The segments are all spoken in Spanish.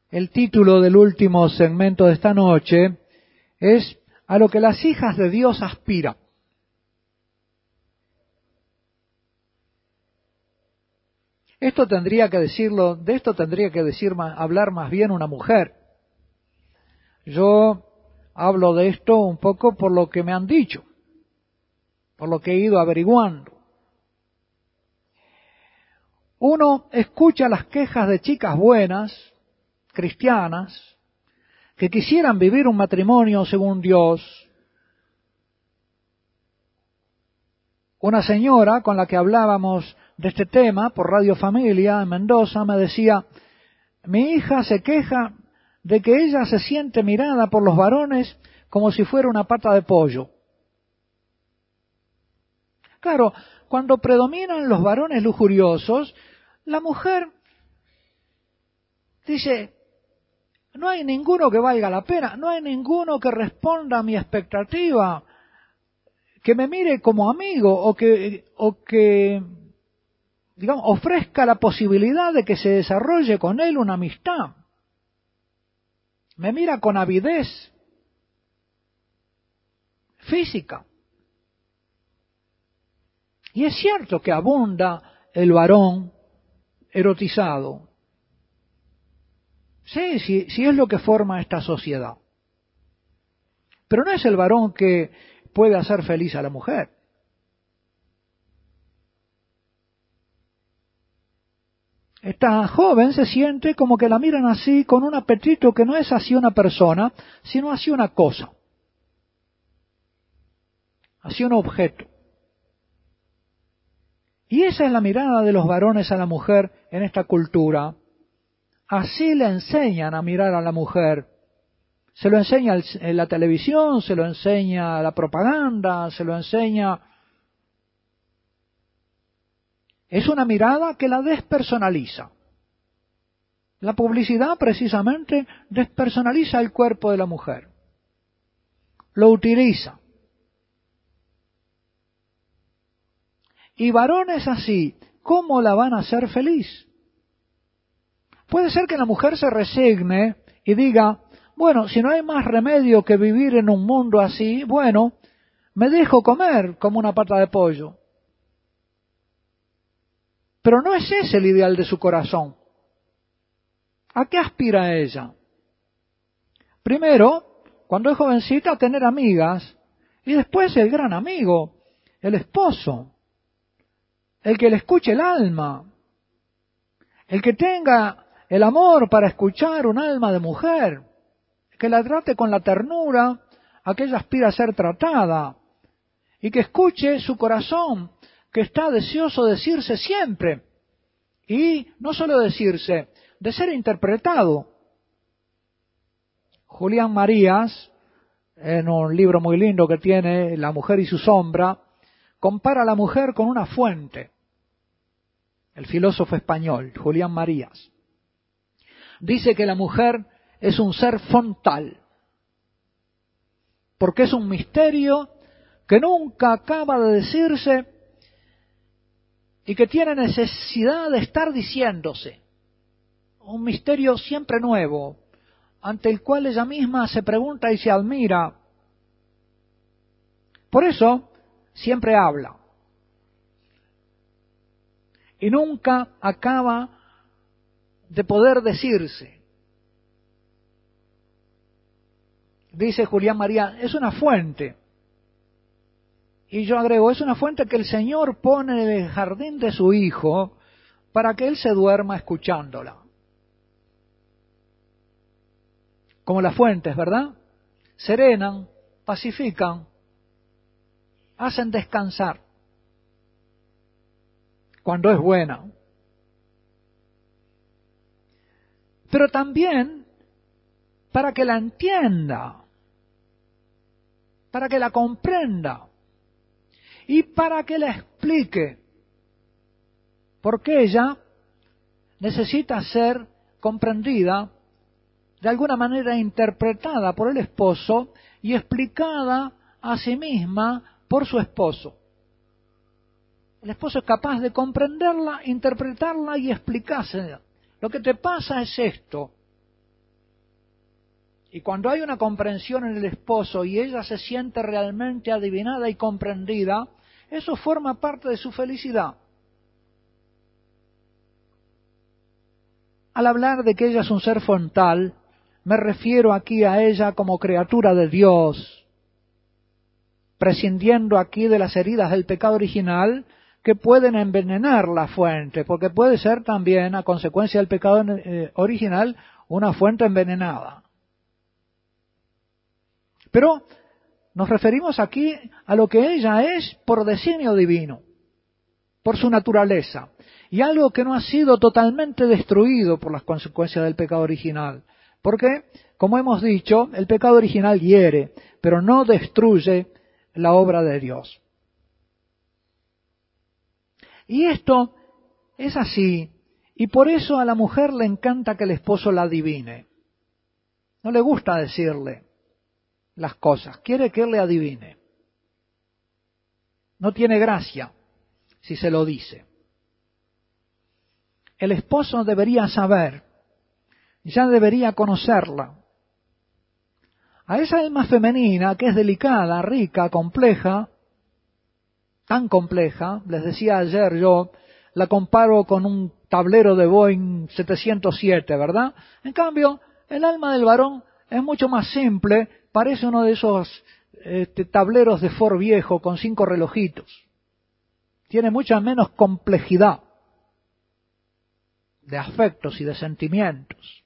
El título del último segmento de esta noche es A lo que las hijas de Dios aspiran. De esto tendría que hablar más bien una mujer. Yo hablo de esto un poco por lo que me han dicho, por lo que he ido averiguando. Uno escucha las quejas de chicas buenas, cristianas, que quisieran vivir un matrimonio según Dios. Una señora con la que hablábamos de este tema por Radio Familia en Mendoza me decía, mi hija se queja de que ella se siente mirada por los varones como si fuera una pata de pollo. Claro, cuando predominan los varones lujuriosos, la mujer dice, no hay ninguno que valga la pena, no hay ninguno que responda a mi expectativa, que me mire como amigo o que digamos, ofrezca la posibilidad de que se desarrolle con él una amistad. Me mira con avidez física. Y es cierto que abunda el varón erotizado. Sí, es lo que forma esta sociedad. Pero no es el varón que puede hacer feliz a la mujer. Esta joven se siente como que la miran así, con un apetito que no es hacia una persona, sino hacia una cosa, hacia un objeto. Y esa es la mirada de los varones a la mujer en esta cultura. Así le enseñan a mirar a la mujer. Se lo enseña en la televisión, se lo enseña la propaganda, se lo enseña. Es una mirada que la despersonaliza. La publicidad precisamente despersonaliza el cuerpo de la mujer. Lo utiliza. Y varones así, ¿cómo la van a hacer feliz? Puede ser que la mujer se resigne y diga, bueno, si no hay más remedio que vivir en un mundo así, bueno, me dejo comer como una pata de pollo. Pero no es ese el ideal de su corazón. ¿A qué aspira ella? Primero, cuando es jovencita, a tener amigas, y después el gran amigo, el esposo, el que le escuche el alma, el que tenga el amor para escuchar un alma de mujer, que la trate con la ternura a que ella aspira a ser tratada, y que escuche su corazón, que está deseoso de decirse siempre, y no solo decirse, de ser interpretado. Julián Marías, en un libro muy lindo que tiene, La mujer y su sombra, compara a la mujer con una fuente. El filósofo español, Julián Marías, dice que la mujer es un ser fontal, porque es un misterio que nunca acaba de decirse y que tiene necesidad de estar diciéndose. Un misterio siempre nuevo, ante el cual ella misma se pregunta y se admira. Por eso, siempre habla. Y nunca acaba de poder decirse. Dice Julián María, es una fuente. Y yo agrego, es una fuente que el Señor pone en el jardín de su Hijo para que Él se duerma escuchándola. Como las fuentes, ¿verdad? Serenan, pacifican, hacen descansar cuando es buena. Pero también para que la entienda, para que la comprenda y para que la explique, porque ella necesita ser comprendida, de alguna manera interpretada por el esposo y explicada a sí misma por su esposo. El esposo es capaz de comprenderla, interpretarla y explicársela. Lo que te pasa es esto. Y cuando hay una comprensión en el esposo y ella se siente realmente adivinada y comprendida, eso forma parte de su felicidad. Al hablar de que ella es un ser frontal, me refiero aquí a ella como criatura de Dios, prescindiendo aquí de las heridas del pecado original que pueden envenenar la fuente, porque puede ser también, a consecuencia del pecado original, una fuente envenenada. Pero nos referimos aquí a lo que ella es por designio divino, por su naturaleza, y algo que no ha sido totalmente destruido por las consecuencias del pecado original. Porque, como hemos dicho, el pecado original hiere, pero no destruye la obra de Dios. Y esto es así, y por eso a la mujer le encanta que el esposo la adivine. No le gusta decirle las cosas, quiere que él le adivine. No tiene gracia si se lo dice. El esposo debería saber, ya debería conocerla. A esa alma femenina que es delicada, rica, compleja, tan compleja, les decía ayer yo, la comparo con un tablero de Boeing 707, ¿verdad? En cambio, el alma del varón es mucho más simple, parece uno de esos tableros de Ford viejo con 5 relojitos. Tiene mucha menos complejidad de afectos y de sentimientos.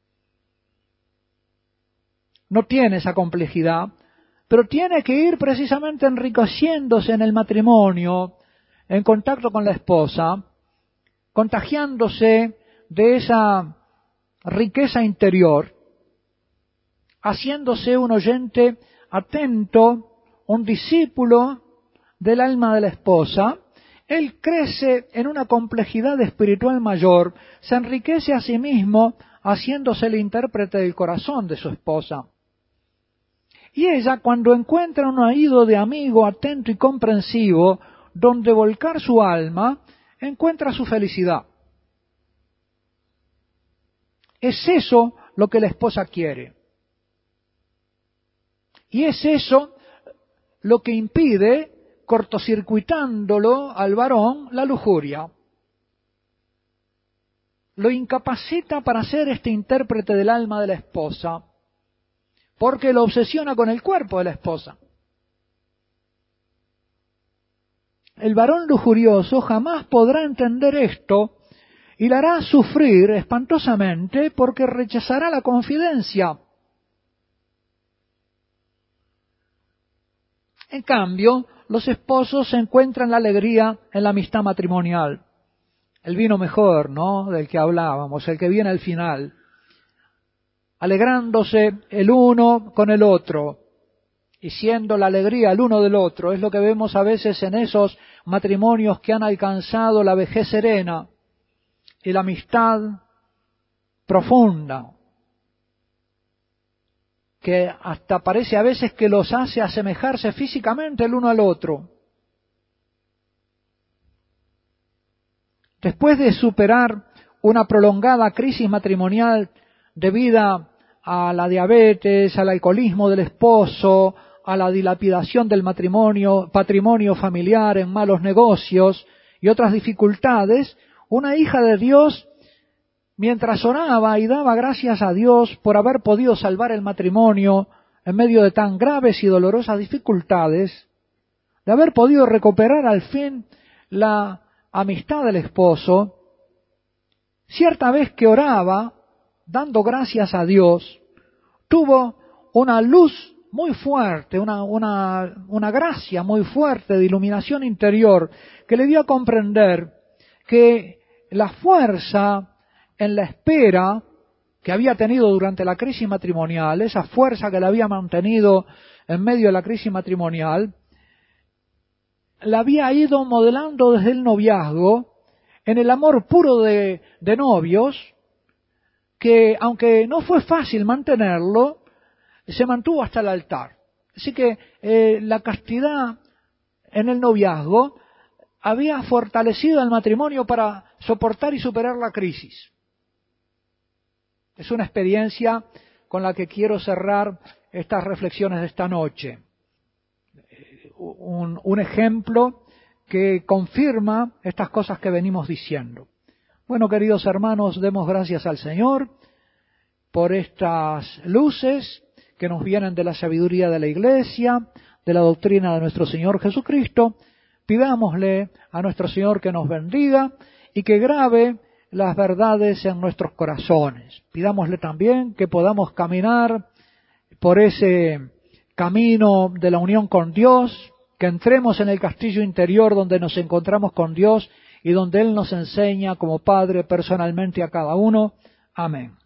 No tiene esa complejidad, pero tiene que ir precisamente enriqueciéndose en el matrimonio, en contacto con la esposa, contagiándose de esa riqueza interior, haciéndose un oyente atento, un discípulo del alma de la esposa. Él crece en una complejidad espiritual mayor, se enriquece a sí mismo haciéndose el intérprete del corazón de su esposa. Y ella, cuando encuentra un oído de amigo atento y comprensivo, donde volcar su alma, encuentra su felicidad. Es eso lo que la esposa quiere. Y es eso lo que impide, cortocircuitándolo al varón, la lujuria. Lo incapacita para ser este intérprete del alma de la esposa, porque lo obsesiona con el cuerpo de la esposa. El varón lujurioso jamás podrá entender esto y la hará sufrir espantosamente porque rechazará la confidencia. En cambio, los esposos encuentran la alegría en la amistad matrimonial. El vino mejor, ¿no?, del que hablábamos, el que viene al final. Alegrándose el uno con el otro y siendo la alegría el uno del otro. Es lo que vemos a veces en esos matrimonios que han alcanzado la vejez serena y la amistad profunda, que hasta parece a veces que los hace asemejarse físicamente el uno al otro. Después de superar una prolongada crisis matrimonial debida a la diabetes, al alcoholismo del esposo, a la dilapidación del patrimonio familiar en malos negocios y otras dificultades, una hija de Dios, mientras oraba y daba gracias a Dios por haber podido salvar el matrimonio en medio de tan graves y dolorosas dificultades, de haber podido recuperar al fin la amistad del esposo, cierta vez que oraba, dando gracias a Dios, tuvo una luz muy fuerte, una gracia muy fuerte de iluminación interior que le dio a comprender que la fuerza en la espera que había tenido durante la crisis matrimonial, esa fuerza que la había mantenido en medio de la crisis matrimonial, la había ido modelando desde el noviazgo en el amor puro de novios, que aunque no fue fácil mantenerlo, se mantuvo hasta el altar. Así que la castidad en el noviazgo había fortalecido al matrimonio para soportar y superar la crisis. Es una experiencia con la que quiero cerrar estas reflexiones de esta noche. Un ejemplo que confirma estas cosas que venimos diciendo. Bueno, queridos hermanos, demos gracias al Señor por estas luces que nos vienen de la sabiduría de la Iglesia, de la doctrina de nuestro Señor Jesucristo. Pidámosle a nuestro Señor que nos bendiga y que grabe las verdades en nuestros corazones. Pidámosle también que podamos caminar por ese camino de la unión con Dios, que entremos en el castillo interior donde nos encontramos con Dios y donde Él nos enseña como Padre personalmente a cada uno. Amén.